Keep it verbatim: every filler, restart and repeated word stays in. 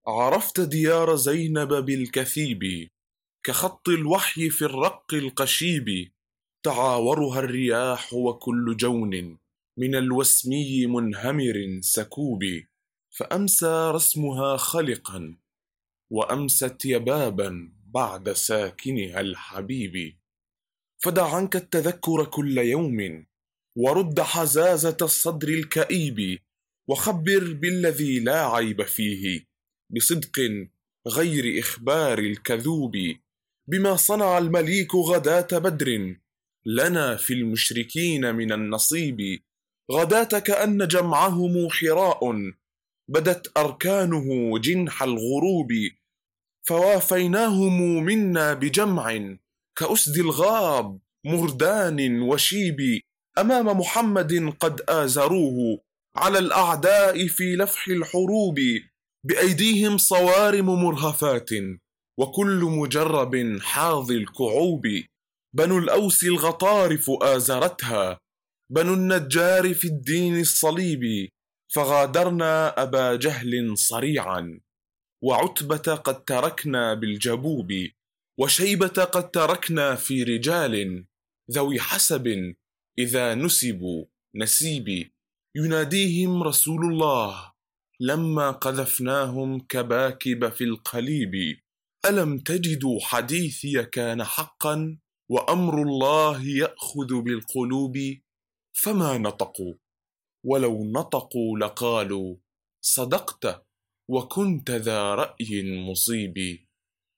عرفت ديار زينب بالكثيب، كخط الوحي في الرق القشيب. تعاورها الرياح وكل جون من الوسمي منهمر سكوب. فأمسى رسمها خلقا، وأمست يبابا بعد ساكنها الحبيب. فدع عنك التذكر كل يوم، ورد حزازة الصدر الكئيب. وخبر بالذي لا عيب فيه، بصدق غير إخبار الكذوب. بما صنع المليك غداة بدر، لنا في المشركين من النصيب. غداة كأن جمعهم حراء، بدت أركانه جنح الغروب. فوافيناهم منا بجمع، كأسد الغاب مردان وشيب. أمام محمد قد آزروه، على الأعداء في لفح الحروب. بأيديهم صوارم مرهفات، وكل مجرب حاض الكعوب. بنو الأوس الغطارف آزرتها، بنو النجار في الدين الصليب. فغادرنا أبا جهل صريعا، وعتبة قد تركنا بالجبوب. وشيبة قد تركنا في رجال، ذوي حسب إذا نسبوا نسيب. يناديهم رسول الله، لما قذفناهم كباكب في القليب. ألم تجدوا حديثي كان حقا، وأمر الله يأخذ بالقلوب. فما نطقوا، ولو نطقوا لقالوا صدقت، وكنت ذا رأي مصيب.